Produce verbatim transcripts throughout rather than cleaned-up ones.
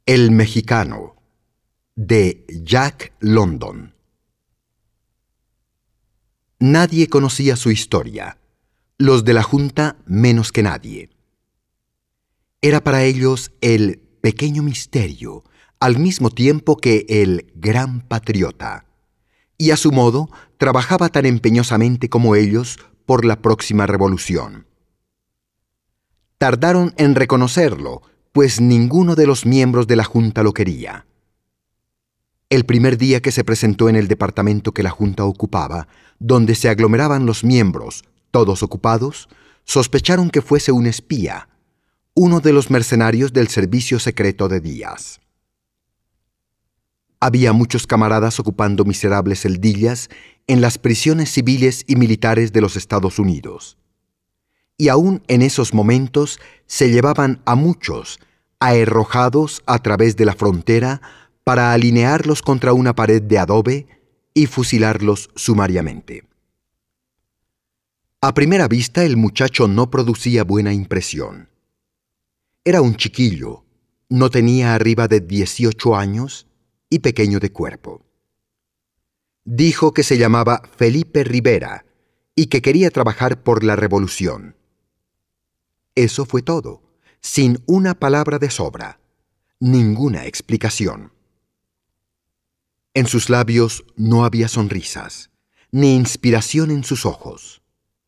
El mexicano, de Jack London. Nadie conocía su historia, los de la Junta menos que nadie. Era para ellos el pequeño misterio, al mismo tiempo que el gran patriota, y a su modo trabajaba tan empeñosamente como ellos por la próxima revolución. Tardaron en reconocerlo, pues ninguno de los miembros de la Junta lo quería. El primer día que se presentó en el departamento que la Junta ocupaba, donde se aglomeraban los miembros, todos ocupados, sospecharon que fuese un espía, uno de los mercenarios del servicio secreto de Díaz. Había muchos camaradas ocupando miserables celdillas en las prisiones civiles y militares de los Estados Unidos. Y aún en esos momentos se llevaban a muchos aherrojados a través de la frontera para alinearlos contra una pared de adobe y fusilarlos sumariamente. A primera vista el muchacho no producía buena impresión. Era un chiquillo, no tenía arriba de dieciocho años y pequeño de cuerpo. Dijo que se llamaba Felipe Rivera y que quería trabajar por la revolución. Eso fue todo, sin una palabra de sobra, ninguna explicación. En sus labios no había sonrisas, ni inspiración en sus ojos.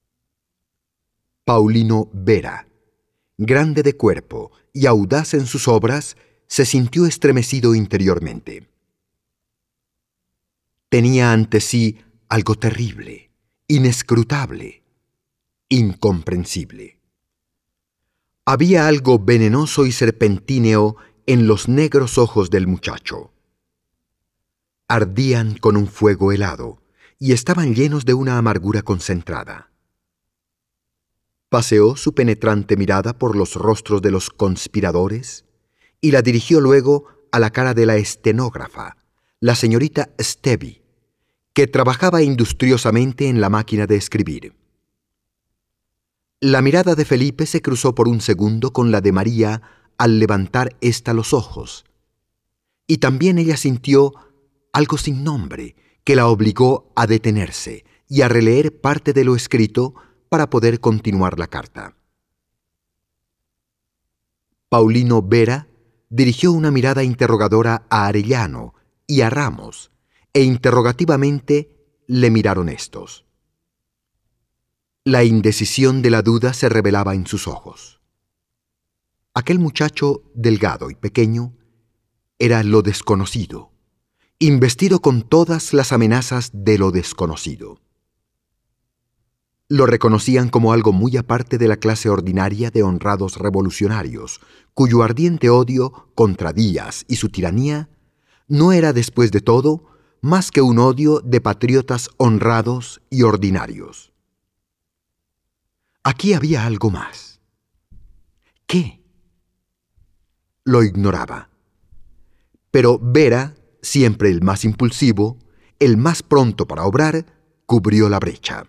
Paulino Vera, grande de cuerpo y audaz en sus obras, se sintió estremecido interiormente. Tenía ante sí algo terrible, inescrutable, incomprensible. Había algo venenoso y serpentíneo en los negros ojos del muchacho. Ardían con un fuego helado y estaban llenos de una amargura concentrada. Paseó su penetrante mirada por los rostros de los conspiradores y la dirigió luego a la cara de la estenógrafa, la señorita Stevie, que trabajaba industriosamente en la máquina de escribir. La mirada de Felipe se cruzó por un segundo con la de María al levantar ésta los ojos, y también ella sintió algo sin nombre que la obligó a detenerse y a releer parte de lo escrito para poder continuar la carta. Paulino Vera dirigió una mirada interrogadora a Arellano y a Ramos, e interrogativamente le miraron estos. La indecisión de la duda se revelaba en sus ojos. Aquel muchacho delgado y pequeño era lo desconocido, investido con todas las amenazas de lo desconocido. Lo reconocían como algo muy aparte de la clase ordinaria de honrados revolucionarios, cuyo ardiente odio contra Díaz y su tiranía no era, después de todo, más que un odio de patriotas honrados y ordinarios. Aquí había algo más. ¿Qué? Lo ignoraba. Pero Vera, siempre el más impulsivo, el más pronto para obrar, cubrió la brecha.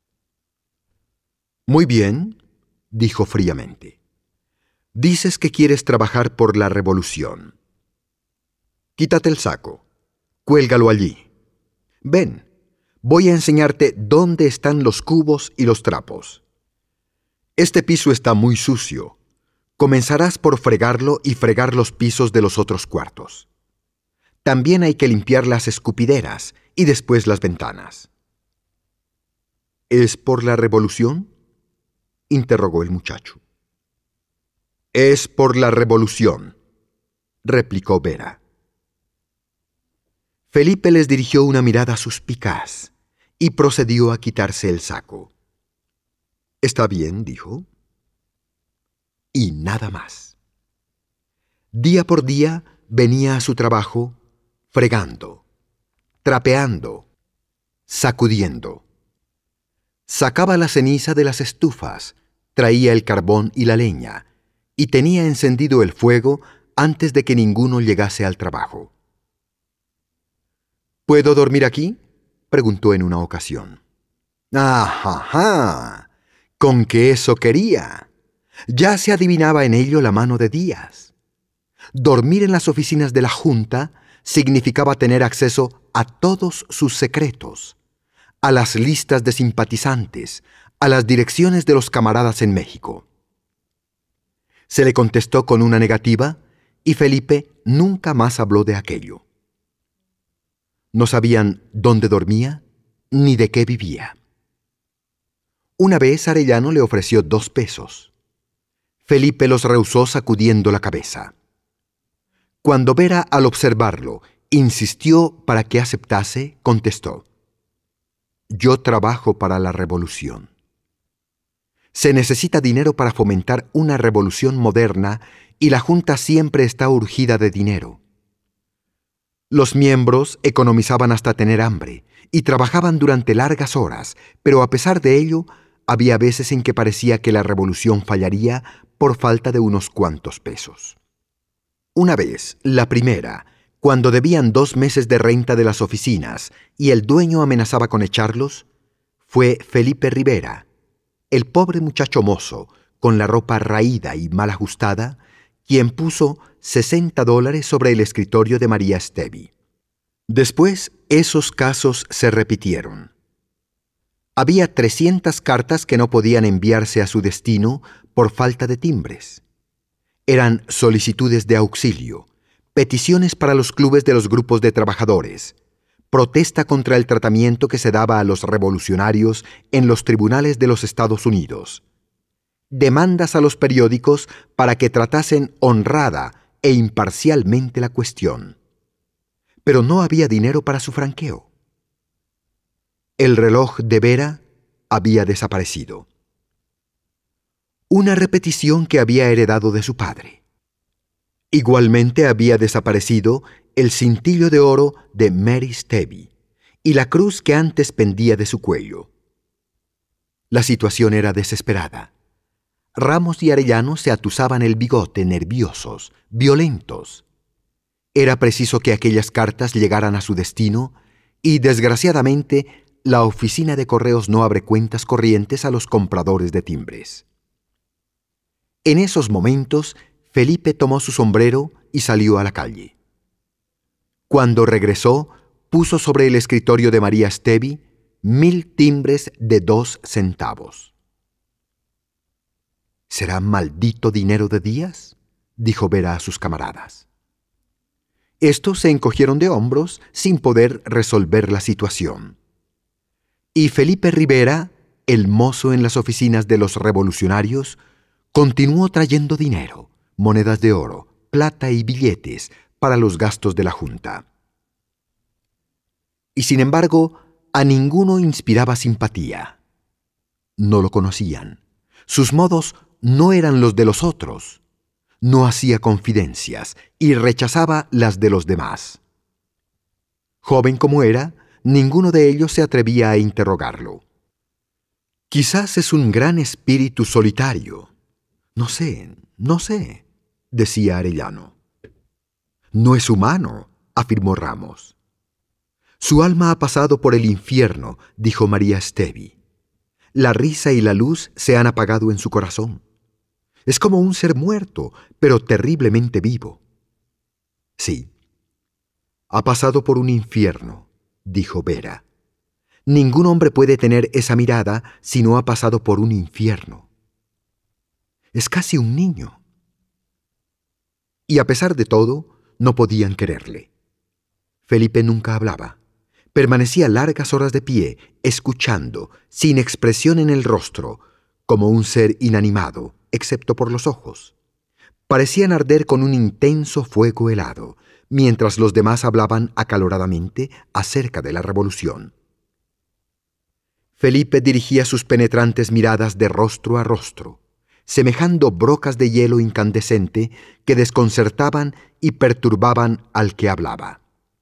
Muy bien, dijo fríamente. Dices que quieres trabajar por la revolución. Quítate el saco. Cuélgalo allí. Ven, voy a enseñarte dónde están los cubos y los trapos. Este piso está muy sucio. Comenzarás por fregarlo y fregar los pisos de los otros cuartos. También hay que limpiar las escupideras y después las ventanas. ¿Es por la revolución?, interrogó el muchacho. Es por la revolución, replicó Vera. Felipe les dirigió una mirada suspicaz y procedió a quitarse el saco. «Está bien», dijo. Y nada más. Día por día venía a su trabajo fregando, trapeando, sacudiendo. Sacaba la ceniza de las estufas, traía el carbón y la leña, y tenía encendido el fuego antes de que ninguno llegase al trabajo. «¿Puedo dormir aquí?», preguntó en una ocasión. «¡Ajá! Con que eso quería. Ya se adivinaba en ello la mano de Díaz. Dormir en las oficinas de la Junta significaba tener acceso a todos sus secretos, a las listas de simpatizantes, a las direcciones de los camaradas en México. Se le contestó con una negativa y Felipe nunca más habló de aquello. No sabían dónde dormía ni de qué vivía. Una vez Arellano le ofreció dos pesos. Felipe los rehusó sacudiendo la cabeza. Cuando Vera, al observarlo, insistió para que aceptase, contestó: «Yo trabajo para la revolución». Se necesita dinero para fomentar una revolución moderna y la Junta siempre está urgida de dinero. Los miembros economizaban hasta tener hambre y trabajaban durante largas horas, pero a pesar de ello, había veces en que parecía que la revolución fallaría por falta de unos cuantos pesos. Una vez, la primera, cuando debían dos meses de renta de las oficinas y el dueño amenazaba con echarlos, fue Felipe Rivera, el pobre muchacho mozo, con la ropa raída y mal ajustada, quien puso sesenta dólares sobre el escritorio de María Estevi. Después, esos casos se repitieron. Había trescientas cartas que no podían enviarse a su destino por falta de timbres. Eran solicitudes de auxilio, peticiones para los clubes de los grupos de trabajadores, protesta contra el tratamiento que se daba a los revolucionarios en los tribunales de los Estados Unidos, demandas a los periódicos para que tratasen honrada e imparcialmente la cuestión. Pero no había dinero para su franqueo. El reloj de Vera había desaparecido. Una repetición que había heredado de su padre. Igualmente había desaparecido el cintillo de oro de Mary Estevi y la cruz que antes pendía de su cuello. La situación era desesperada. Ramos y Arellano se atusaban el bigote, nerviosos, violentos. Era preciso que aquellas cartas llegaran a su destino y, desgraciadamente, la oficina de correos no abre cuentas corrientes a los compradores de timbres. En esos momentos, Felipe tomó su sombrero y salió a la calle. Cuando regresó, puso sobre el escritorio de María Estevi mil timbres de dos centavos. «¿Será maldito dinero de Díaz?», dijo Vera a sus camaradas. Estos se encogieron de hombros sin poder resolver la situación. Y Felipe Rivera, el mozo en las oficinas de los revolucionarios, continuó trayendo dinero, monedas de oro, plata y billetes para los gastos de la Junta. Y sin embargo, a ninguno inspiraba simpatía. No lo conocían. Sus modos no eran los de los otros. No hacía confidencias y rechazaba las de los demás. Joven como era, ninguno de ellos se atrevía a interrogarlo. «Quizás es un gran espíritu solitario. No sé, no sé», decía Arellano. «No es humano», afirmó Ramos. «Su alma ha pasado por el infierno», dijo María Estevi. «La risa y la luz se han apagado en su corazón. Es como un ser muerto, pero terriblemente vivo». «Sí, ha pasado por un infierno», dijo Vera. «Ningún hombre puede tener esa mirada si no ha pasado por un infierno. Es casi un niño». Y a pesar de todo, no podían quererle. Felipe nunca hablaba. Permanecía largas horas de pie, escuchando, sin expresión en el rostro, como un ser inanimado, excepto por los ojos. Parecían arder con un intenso fuego helado, mientras los demás hablaban acaloradamente acerca de la revolución. Felipe dirigía sus penetrantes miradas de rostro a rostro, semejando brocas de hielo incandescente que desconcertaban y perturbaban al que hablaba.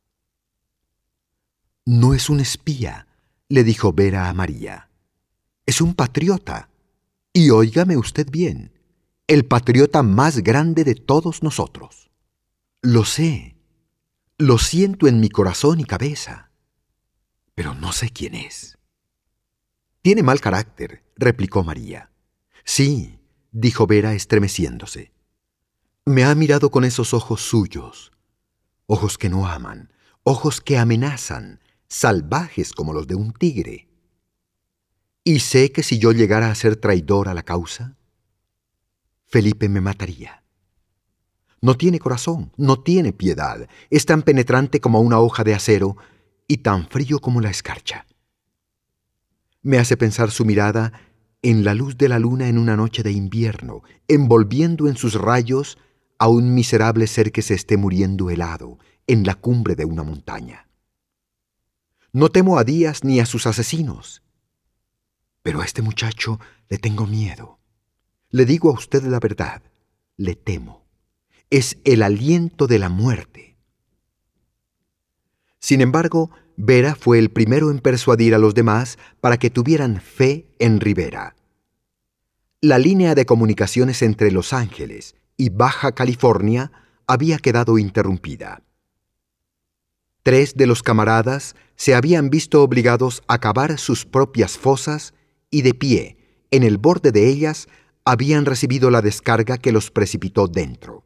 «No es un espía», le dijo Vera a María. «Es un patriota. Y óigame usted bien, el patriota más grande de todos nosotros». «Lo sé. Lo siento en mi corazón y cabeza. Pero no sé quién es». «Tiene mal carácter», replicó María. «Sí», dijo Vera estremeciéndose. Me ha mirado con esos ojos suyos, ojos que no aman, ojos que amenazan, salvajes como los de un tigre. Y sé que si yo llegara a ser traidor a la causa, Felipe me mataría. No tiene corazón, no tiene piedad, es tan penetrante como una hoja de acero y tan frío como la escarcha. Me hace pensar su mirada en la luz de la luna en una noche de invierno, envolviendo en sus rayos a un miserable ser que se esté muriendo helado en la cumbre de una montaña. No temo a Díaz ni a sus asesinos, pero a este muchacho le tengo miedo. Le digo a usted la verdad, le temo. Es el aliento de la muerte. Sin embargo, Vera fue el primero en persuadir a los demás para que tuvieran fe en Rivera. La línea de comunicaciones entre Los Ángeles y Baja California había quedado interrumpida. Tres de los camaradas se habían visto obligados a cavar sus propias fosas y de pie, en el borde de ellas, habían recibido la descarga que los precipitó dentro.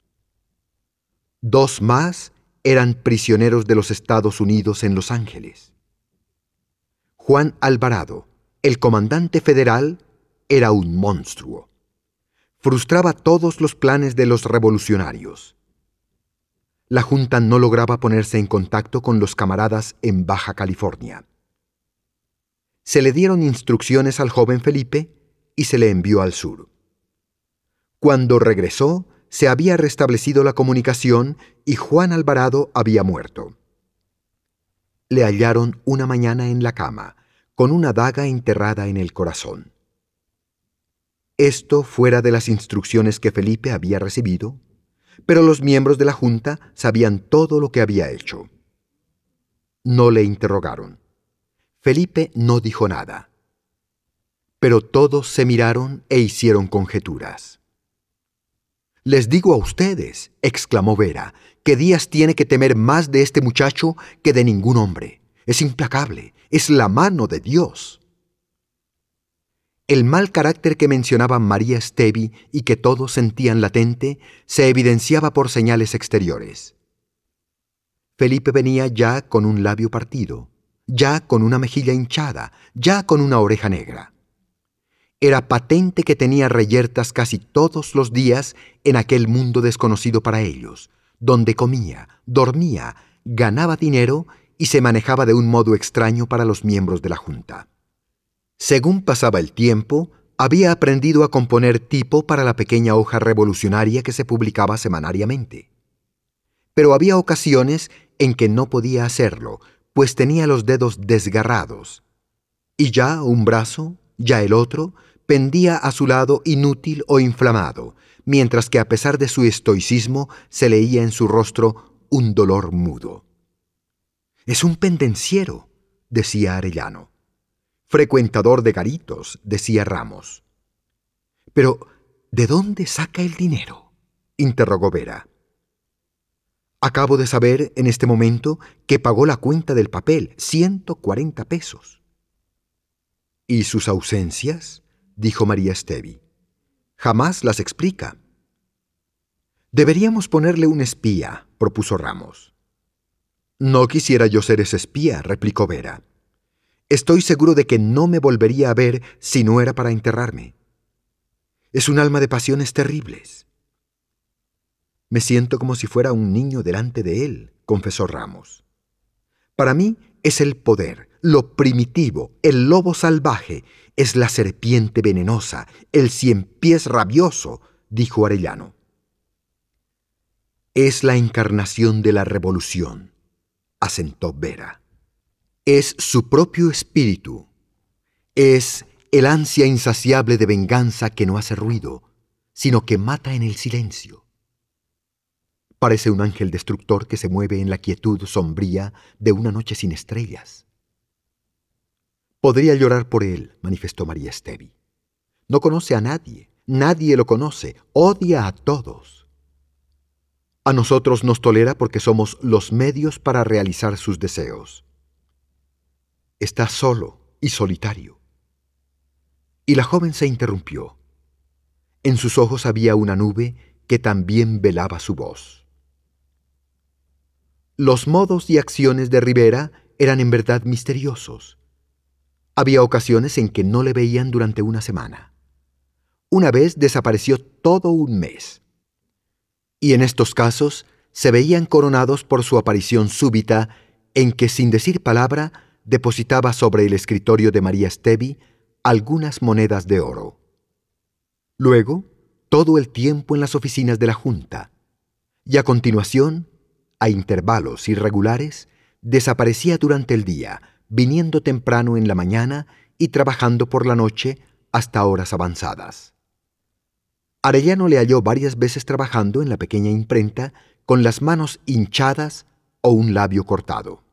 Dos más eran prisioneros de los Estados Unidos en Los Ángeles. Juan Alvarado, el comandante federal, era un monstruo. Frustraba todos los planes de los revolucionarios. La Junta no lograba ponerse en contacto con los camaradas en Baja California. Se le dieron instrucciones al joven Felipe y se le envió al sur. Cuando regresó, se había restablecido la comunicación y Juan Alvarado había muerto. Le hallaron una mañana en la cama, con una daga enterrada en el corazón. Esto fuera de las instrucciones que Felipe había recibido, pero los miembros de la Junta sabían todo lo que había hecho. No le interrogaron. Felipe no dijo nada. Pero todos se miraron e hicieron conjeturas. «Les digo a ustedes», exclamó Vera, «que Díaz tiene que temer más de este muchacho que de ningún hombre. Es implacable, es la mano de Dios». El mal carácter que mencionaba María Estevi y que todos sentían latente se evidenciaba por señales exteriores. Felipe venía ya con un labio partido, ya con una mejilla hinchada, ya con una oreja negra. Era patente que tenía reyertas casi todos los días en aquel mundo desconocido para ellos, donde comía, dormía, ganaba dinero y se manejaba de un modo extraño para los miembros de la Junta. Según pasaba el tiempo, había aprendido a componer tipo para la pequeña hoja revolucionaria que se publicaba semanariamente. Pero había ocasiones en que no podía hacerlo, pues tenía los dedos desgarrados, y ya un brazo, ya el otro, pendía a su lado inútil o inflamado, mientras que a pesar de su estoicismo se leía en su rostro un dolor mudo. «Es un pendenciero», decía Arellano. «Frecuentador de garitos», decía Ramos. «Pero, ¿de dónde saca el dinero?», interrogó Vera. «Acabo de saber en este momento que pagó la cuenta del papel, ciento cuarenta pesos». «¿Y sus ausencias?», dijo María Estevi. «Jamás las explica». «Deberíamos ponerle un espía», propuso Ramos. «No quisiera yo ser ese espía», replicó Vera. «Estoy seguro de que no me volvería a ver si no era para enterrarme. Es un alma de pasiones terribles». «Me siento como si fuera un niño delante de él», confesó Ramos. «Para mí es el poder, lo primitivo, el lobo salvaje, es la serpiente venenosa, el ciempiés rabioso», dijo Arellano. «Es la encarnación de la revolución», asentó Vera. «Es su propio espíritu. Es el ansia insaciable de venganza que no hace ruido, sino que mata en el silencio. Parece un ángel destructor que se mueve en la quietud sombría de una noche sin estrellas». «Podría llorar por él», manifestó María Estevi. «No conoce a nadie, nadie lo conoce, odia a todos. A nosotros nos tolera porque somos los medios para realizar sus deseos. Está solo y solitario». Y la joven se interrumpió. En sus ojos había una nube que también velaba su voz. Los modos y acciones de Rivera eran en verdad misteriosos. Había ocasiones en que no le veían durante una semana. Una vez desapareció todo un mes. Y en estos casos se veían coronados por su aparición súbita en que, sin decir palabra, depositaba sobre el escritorio de María Estevi algunas monedas de oro. Luego, todo el tiempo en las oficinas de la Junta, y a continuación, a intervalos irregulares, desaparecía durante el día, viniendo temprano en la mañana y trabajando por la noche hasta horas avanzadas. Arellano le halló varias veces trabajando en la pequeña imprenta con las manos hinchadas o un labio cortado.